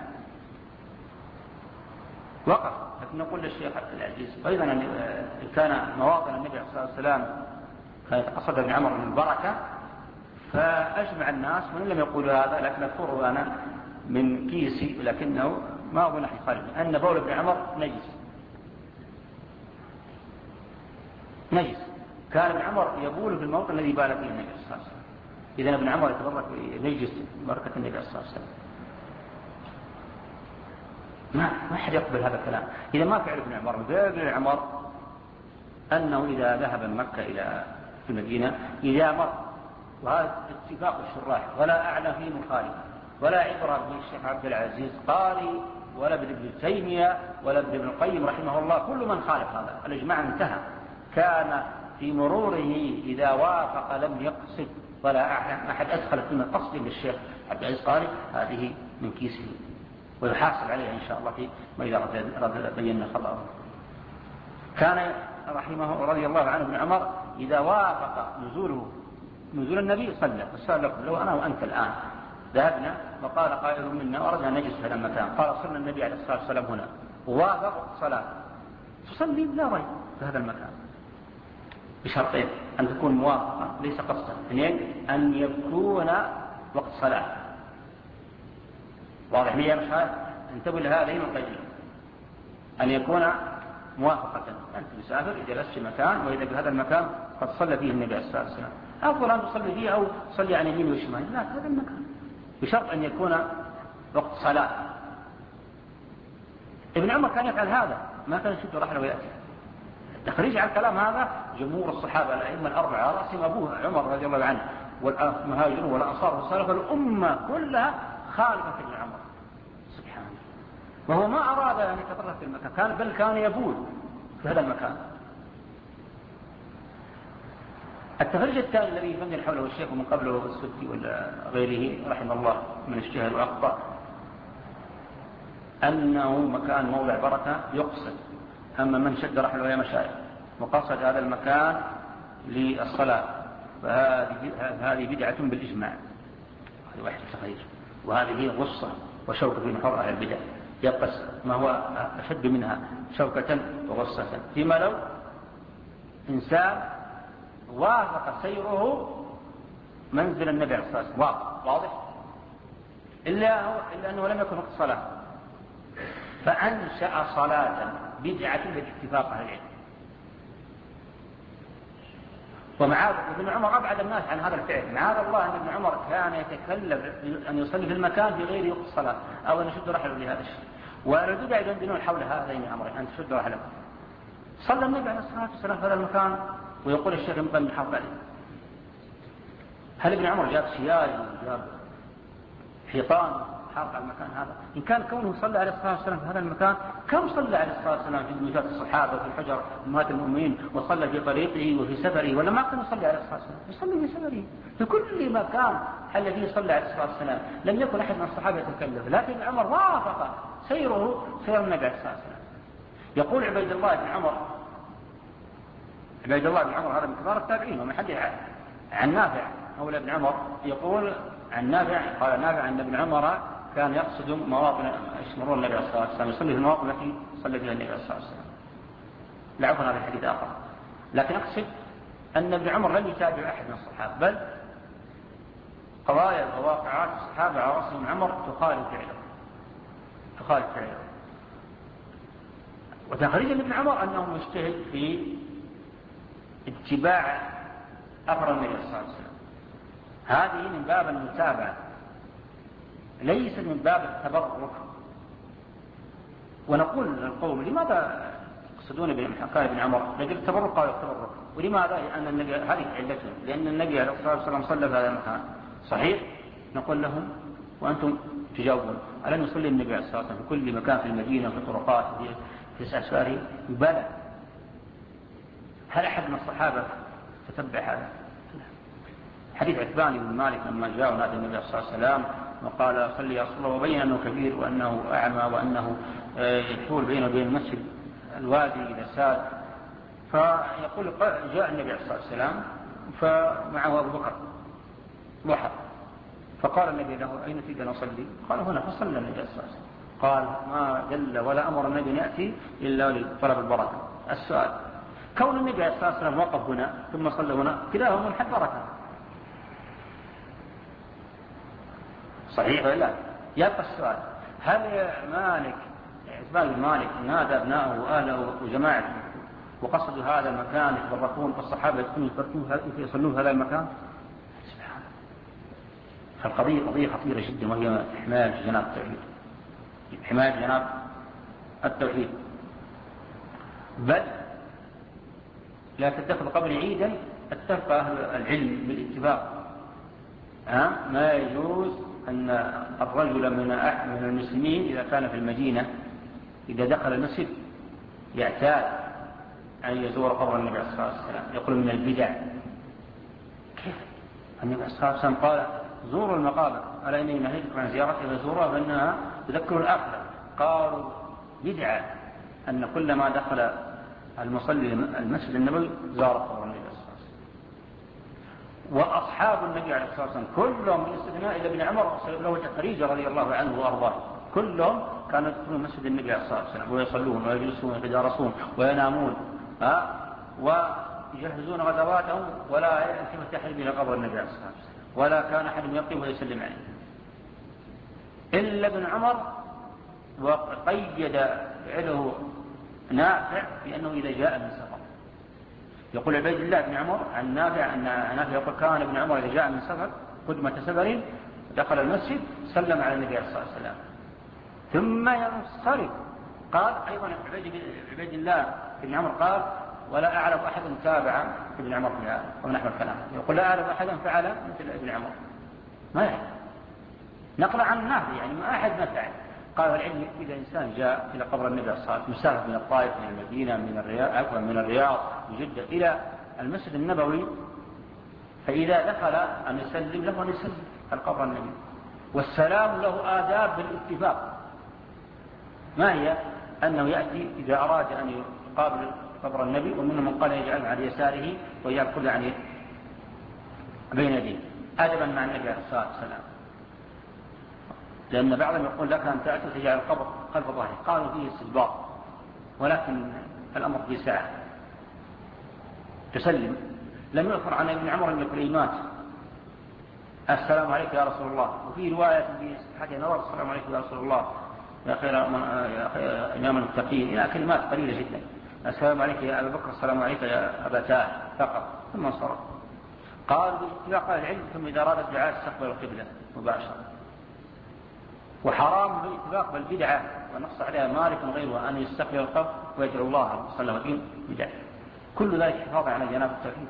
وقف. لكن نقول للشيخ عبد العزيز أيضا أن كان مواطن النبي عليه الصلاة والسلام كان يتقصد ابن عمر من البركة، فأجمع الناس وإن لم يقولوا هذا لكن أذكره أنا من كيسي لكنه ما أظن أحد يخالف أن بول ابن عمر نجس. نجس. كان ابن عمر يبول في الموطن الذي بال فيه النبي صلى الله عليه وسلم. إذن ابن عمر يتبرك نجس بركة النبي صلى الله عليه وسلم. ما ما حد يقبل هذا الكلام. إذا ما فعل ابن عمر مثل ابن عمر أنه إذا ذهب من مكة إلى المدينة إذا مر، وهذا اتفاق الشراح ولا أعلم فيه مخالف ولا عبرة بالشيخ عبد العزيز قاري ولا بابن تيمية ولا بابن القيم رحمه الله، كل من خالف هذا الإجماع انتهى. كان في مروره إذا وافق لم يقصد، ولا أحد أدخل كلمة قصد للشيخ عبد العزيز قاري هذه من كيسه ويحاسب عليها إن شاء الله في ما إذا بينا خبره. كان رحمه رضي الله عنه ابن عمر إذا وافق نزوله نزول النبي صلى فسأل لكم لو أنا وأنت الآن ذهبنا وقال قائل منا وأردنا نجلس في هذا المكان، قال صلى النبي عليه الصلاة والسلام هنا ووافق الصلاة تصلي لا ريب في هذا المكان بشرطين: أن تكون موافقة ليس قصدا، اثنين أن يكون وقت صلاة. واضح لي يا مشاهد؟ انتبه لهذه القيدين، أن يكون موافقة. أنت مسافر جلست في مكان وإذا بهذا المكان قد صلى فيه النبي صلى الله عليه وسلم، أفضل أن تصلي فيه أو تصلي عن يمين وشمال، لا، هذا المكان بشرط أن يكون وقت صلاة. ابن عمر كان يفعل هذا، ما كان يشد رحله ويأتي. التخريج على الكلام هذا جمهور الصحابة الأئمة الأربعة على رأسهم أبوه عمر رضي الله عنه والمهاجرون والأنصار والسلف، الأمة كلها خالفة ابن عمر سبحانه. وهو ما أراد أن يتطرف في المكان، كان بل كان يبول في هذا المكان. التخريج الثاني الذي يفندن حوله الشيخ من قبله السدي ولا غيره رحمه الله من اجتهاد وأخطأ، أنه مكان موضع بركة يقصد. أما من شد رحله يا مشايخ وقصد هذا المكان للصلاة فهذه بدعة بالإجماع، هذه واحد تخريج، وهذه غصة وشوكة في محور أهل البدع، يقص ما هو أشد منها شوكة وغصة. فيما لو إنسان وافق سيره منزل النبي عليه الصلاة والسلام واضح، إلا, هو إلا أنه لم يكن وقت صلاة فأنشأ صلاة بدعة باتفاق أهل العلم. ومعاذ ابن عمر أبعد الناس عن هذا الفعل، معاذ الله أن ابن عمر كان يتكلم أن يصلي في المكان في غير وقت الصلاة أو أن يشد رحله لهذا الشيء. والبدع يدندنون حول هذين الأمرين، أن تشد رحله. صلى النبي عليه الصلاة والسلام في هذا المكان ويقول الشيخ ينبغي الحافظ عليه. هل ابن عمر جاب سياج وجاب حيطان حافظ على المكان هذا؟ إن كان كونه صلى عليه الصلاة والسلام في هذا المكان، كم صلى عليه الصلاة والسلام في بيوت الصحابة وفي الحجر أمهات المؤمنين، وصلى في طريقه وفي سفره، ولا ما كان يصلي عليه الصلاة والسلام؟ يصلي في سفره في كل مكان حل فيه صلى عليه الصلاة والسلام. لم يكن أحد من الصحابة يتكلف، لكن ابن عمر وافق سيره سير النبي عليه الصلاة والسلام. يقول عبيد الله بن عمر عبيد الله بن عمر هذا من كبار التابعين ومن حديث عن نافع مولى ابن عمر، يقول عن نافع قال نافع أن ابن عمر كان يقصد مواطن يشمرون النبي عليه الصلاة والسلام، يصلي في المواطن التي صلى فيها النبي عليه الصلاة والسلام. لا عفوا هذا الحديث آخر، لكن أقصد أن ابن عمر لم يتابع أحد من الصحابة، بل قضايا وواقعات الصحابة على رأسهم عمر تخالف فعله تخالف فعله. وتخريج ابن عمر أنه مجتهد في اتباع أمر النبي صلى الله عليه وسلم، هذه من باب المتابعة ليس من باب التبرك. ونقول للقوم لماذا يقصدون بحكاية ابن عمر؟ لأجل التبرك قالوا التبرك، ولماذا؟ لأن النبي هذه علته، لأن النبي عليه الصلاة والسلام صلى في هذا المكان صحيح. نقول لهم وأنتم تجاوبون ألم يصلي النبي عليه الصلاة والسلام في كل مكان في المدينة في الطرقات في أسفاره؟ بلى. هل أحد من الصحابة تتبع هذا؟ حديث عتبان بن مالك لما جاء ونادى النبي صلى الله عليه وسلم وقال صلي يا رسول الله، وبين أنه كبير وأنه أعمى وأنه يحول بينه وبين المسجد الوادي إذا ساد، فيقول جاء النبي صلى الله عليه وسلم فمعه أبو بكر ضحى، فقال النبي له أين تريد أن أصلي؟ قال هنا، فصلى النبي صلى الله عليه وسلم. قال ما جل ولا أمر النبي أن يأتي إلا لطلب البركة. السؤال كون النبي صلى الله عليه وسلم وقف هنا ثم صلى هنا كلاهما من حد بركة صحيح ولا لا؟ يبقى السؤال هل مالك عتبان بن مالك نادى أبناءه وأهله وجماعته وقصدوا هذا المكان يتبركون فالصحابة يكونوا يصلون في هذا المكان؟ سبحان الله. فالقضية قضية خطيرة جدا، وهي حماية جناب التوحيد حماية جناب التوحيد. بل لا تتخذ قبر عيدا، اتفق أهل العلم بالاتفاق ها ما يجوز أن الرجل من المسلمين إذا كان في المدينة إذا دخل المسجد يعتاد أن يزور قبر النبي صلى الله عليه وسلم، يقول من البدع. كيف؟ النبي صلى الله عليه وسلم قال زوروا المقابر، ألا إني نهيتكم عن زيارتها فزوروها فإنها تذكر الآخرة. قالوا بدعة أن كل ما دخل المصلي المسجد النبوي زار قبر النبي صلى الله عليه وسلم. وأصحاب النبي عليه الصلاة والسلام كلهم بالاستثناء إلى ابن عمر له خديجة رضي الله عنه وأرضاه كلهم كانوا يدخلون مسجد النبي عليه الصلاة والسلام ويصلون ويجلسون ويتدارسون وينامون ها ويجهزون غزواتهم، ولا يلتفت أحد إلى قبر النبي عليه الصلاة والسلام، ولا كان أحد يقف ويسلم عليه. إلا ابن عمر وقيد فعله نافع بأنه إذا جاء من سفر. يقول عبيد الله بن عمر عن نافع أن نافع يقول كان ابن عمر إذا جاء من سفر قدمة سفر دخل المسجد سلم على النبي صلى الله عليه وسلم ثم ينصرف. قال أيضا عبيد الله بن عمر قال ولا أعلم أحد تابع ابن عمر في هذا ونحو الكلام. يقول لا أعلم أحدا فعل مثل ابن عمر ما يعني نقل عن نافع يعني ما أحد ما فعل. قال العلم إذا إنسان جاء إلى قبر النبي صلى الله عليه وسلم مسافة من الطائف من المدينة من الرياض عفوا من الرياض من جدة إلى المسجد النبوي فإذا دخل أن يسلم له أن يسلم على قبر النبي والسلام له آداب بالاتفاق. ما هي؟ أنه يأتي إذا أراد أن يقابل قبر النبي ومنهم من قال يجعله على يساره ويأكل عن بين يديه أدبا مع النبي عليه الصلاة والسلام. لأن بعضهم يقول لك أن تأتي تجعل القبر خلف ظهره قالوا فيه استدبار ولكن الأمر فيه سعة تسلم. لم يذكر عن ابن عمر أن الكلمات السلام عليك يا رسول الله وفي رواية في حكي نظر السلام عليك يا رسول الله يا خير إمام المتقين إلى كلمات قليلة جدا. السلام عليك يا أبا بكر السلام عليك يا أبا تاه فقط ثم انصرف. قال باتفاق العلم ثم إذا أراد الدعاء استقبل القبلة مباشرة. وحرام باتفاق بالبدعة ونص عليها مالك غيره أن يستقبل القبر ويدعو الله صلى الله عليه وسلم بدعة. كل ذلك حفاظا على جناب التوحيد.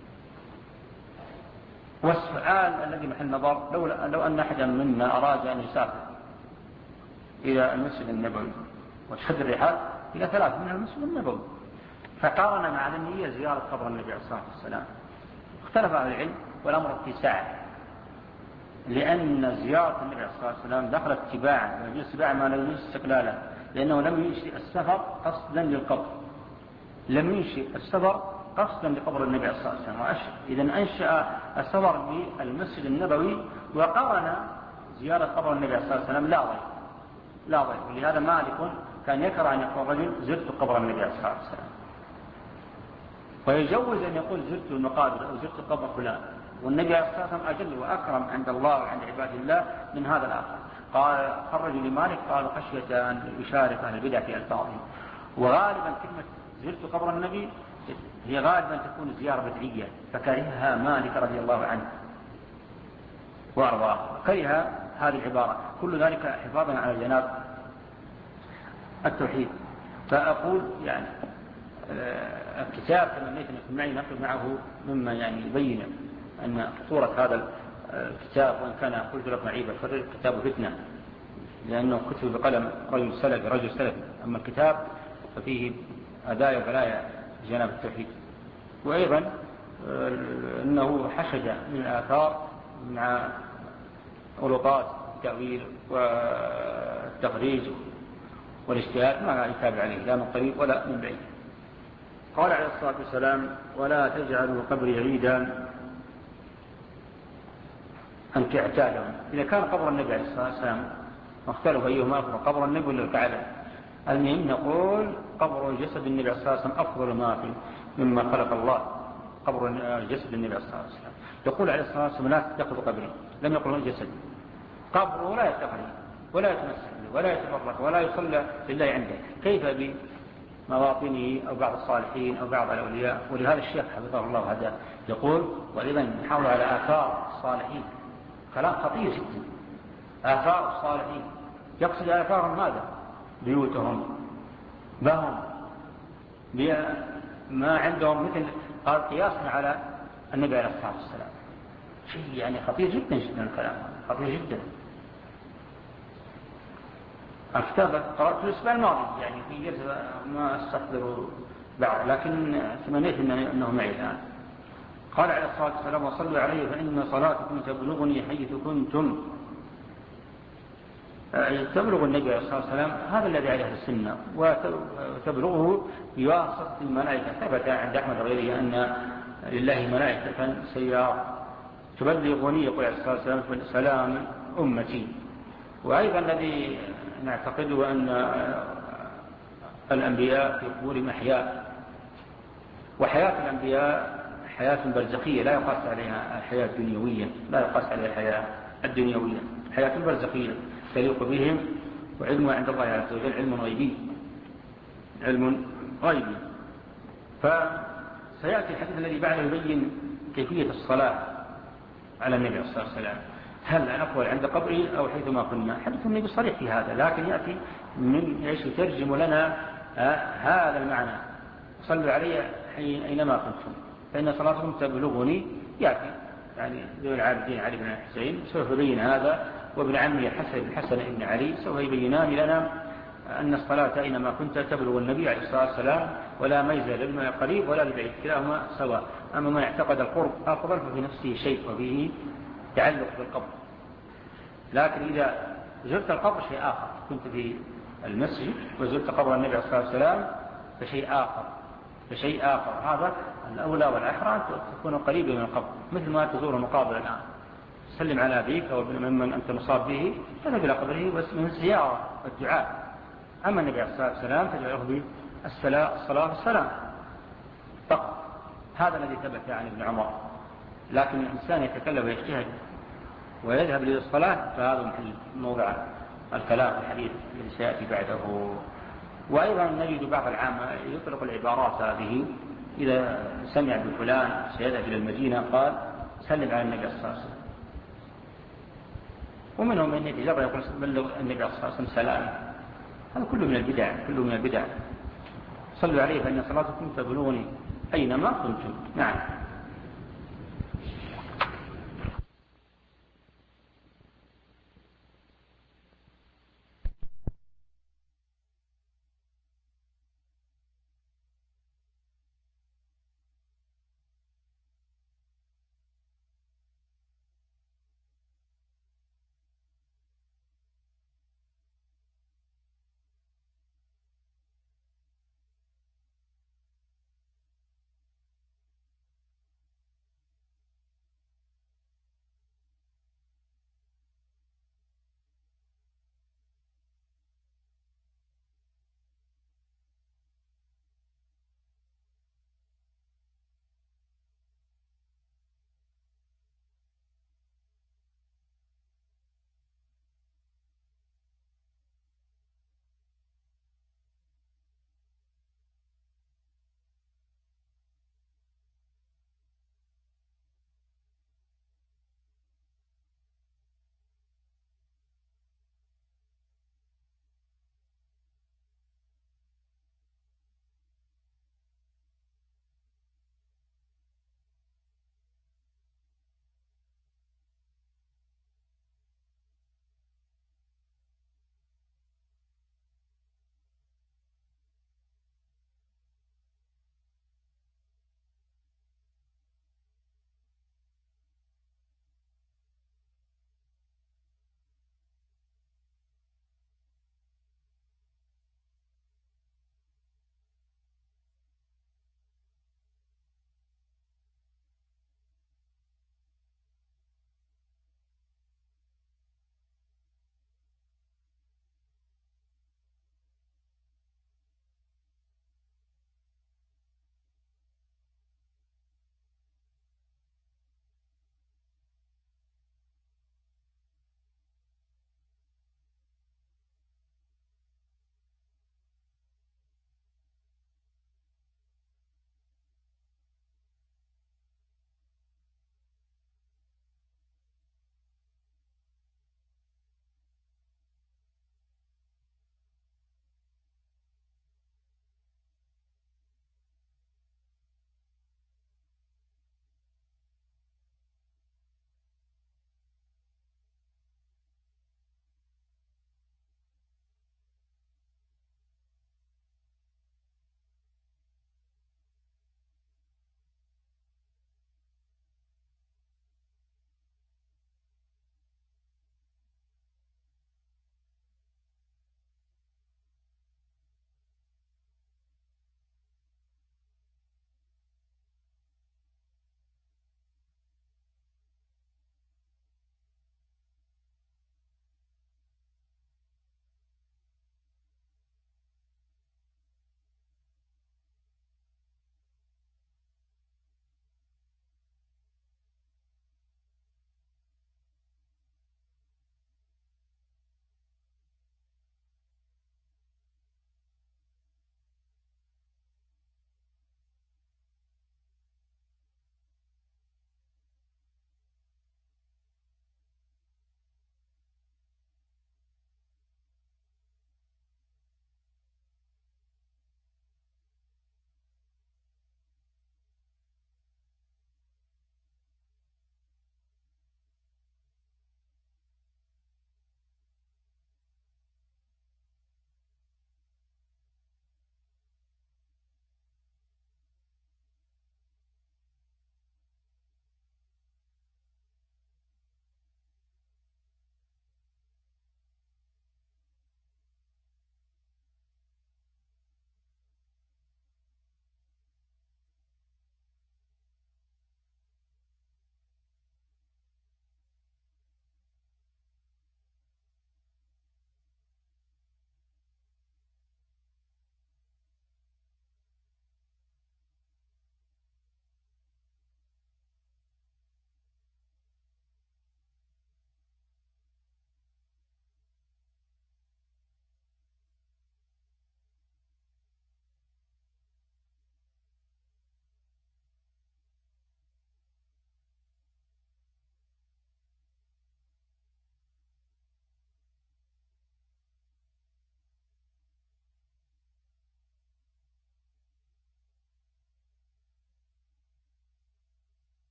والسؤال الذي محل نظر لو, لو أن أحدا منا أراد أن يسافر إلى المسجد النبوي وتشد الرحال إلى ثلاث من المسجد النبوي فقارن مع النية زيارة قبر النبي عليه الصلاة والسلام اختلف أهل العلم والأمر في ساعة لأن زيارة النبي عليه الصلاة والسلام دخلت اتباعا ويجوز اتباعا ما لا يجوز استقلالا لأنه لم ينشئ السفر قصدا للقبر لم ينشئ السفر قصدا لقبر النبي عليه الصلاة والسلام. إذا أنشأ السفر بالمسجد النبوي وقارن زيارة قبر النبي عليه الصلاة والسلام لا ضير لا ضير. ولهذا مالك كان يكره أن يقول الرجل زرت قبر النبي عليه الصلاة والسلام ويجوز أن يقول زرت المقابر أو زرت قبر فلان والنبي عليه الصلاة والسلام أجل وأكرم عند الله وعند عباد الله من هذا الآخر. قال خرج لمالك قالوا خشية أن يشارك أهل البدع في ألفاظهم. وغالبا كلمة زرت قبر النبي هي غالبا تكون زيارة بدعية فكرهها مالك رضي الله عنه وأرضاه كره هذه العبارة. كل ذلك حفاظا على جناب التوحيد. فأقول يعني الكتاب كما نيت أن معي نقل معه مما يعني يبين أن خطورة هذا الكتاب وإن كان قلت لكم عيبا فالكتاب فتنة لأنه كتب بقلم رجل سلفي رجل سلفي أما الكتاب ففيه أدايا وبلايا جناب التوحيد. وأيضا أنه حشد من الآثار مع غلطات التأويل والتخريج والاجتهاد ما يتابع عليه لا من قريب ولا من بعيد. قال عليه الصلاة والسلام ولا تجعلوا قبري عيدا أن تعتادهم. إذا كان قبر النبي عليه الصلاة والسلام واختلف أيهما أفضل قبر النبي ولا الكعبة المهم نقول قبر جسد النبي عليه الصلاة والسلام أفضل ما في مما خلق الله قبر جسد النبي عليه الصلاة والسلام. يقول عليه الصلاة والسلام لا تتخذوا قبري لم يقل جسد قبره لا يتخذ ولا يتمسك ولا يتفرق ولا يصلى لله عنده كيف بمواطنه أو بعض الصالحين أو بعض الأولياء. ولهذا الشيخ حفظه الله هذا يقول وأيضا نحاول على آثار الصالحين كلام خطير جدا. آثار الصالحين يقصد آثارهم ماذا؟ بيوتهم بهم ما عندهم مثل قال قياسنا على النبي عليه الصلاة والسلام شيء يعني خطير جدا جدا الكلام خطير جدا. الكتاب قرأت الأسبوع الماضي يعني في جلسة ما استحضر بعد لكن تمنيت أنه معي الآن. قال عليه الصلاة والسلام وصلوا عليه فإن صلاتكم تبلغني حيث كنتم. تبلغ النبي عليه الصلاة والسلام هذا الذي عليه السنة وتبلغه بواسطة الملائكة. ثبت عند أحمد وغيره أن لله ملائكة سيارة تبلغني يقول عليه الصلاة والسلام سلام أمتي. وأيضا الذي نعتقده أن الأنبياء في قبورهم أحياء وحياة الأنبياء حياة برزخية لا يقاس عليها الحياة الدنيوية لا يقاس عليها الحياة الدنيوية حياة برزخية. تليق بهم، وعلمه عند الله عز وجل علم غيبي علم غيبي. فسيأتي الحديث الذي بعده يبين كيفية الصلاة على النبي صلى الله عليه وسلم، هل نقول عند قبره أو حيثما كنا. حديث النبي صريح في هذا، لكن يأتي من ايش يترجم لنا هذا المعنى: صلوا علي أينما كنتم فإن صلاتكم تبلغني. يأتي يعني ذو العابدين علي بن الحسين سوف يبين هذا، وابن عمي الحسن الحسن بن علي سوف يبينان لنا أن الصلاة أينما كنت تبلغ النبي عليه الصلاة والسلام، ولا ميزة للقريب ولا للبعيد، كلاهما سواء. أما من اعتقد القرب أفضل ففي نفسه شيء وفيه تعلق بالقبر. لكن إذا زرت القبر شيء آخر، كنت في المسجد وزرت قبر النبي عليه الصلاة والسلام فشيء آخر فشيء آخر هذا الأولى والأحرى أن تكون قريبا من القبر، مثل ما تزور المقابر الآن، سلم على أبيك أو ممن أنت مصاب به، تذهب إلى قبره بس من الزيارة والدعاء. أما النبي عليه الصلاة والسلام تجعله بالصلاة والسلام فقط. هذا الذي ثبت عن ابن عمر. لكن الإنسان يتكلم ويجتهد ويذهب للصلاة فهذا محل موضع الكلام في الحديث الذي سيأتي بعده. وأيضا نجد بعض العامة يطلق العبارات هذه، إذا سمع بفلان سيذهب إلى المدينة قال سلم على النبي صلى الله عليه وسلم، ومنهم من يتجرأ يقول بلغ النبي صلى الله عليه وسلم سلام. هذا كله من البدع كله من البدع. صلوا عليه فإن صلاتكم تبلغني أينما كنتم. نعم.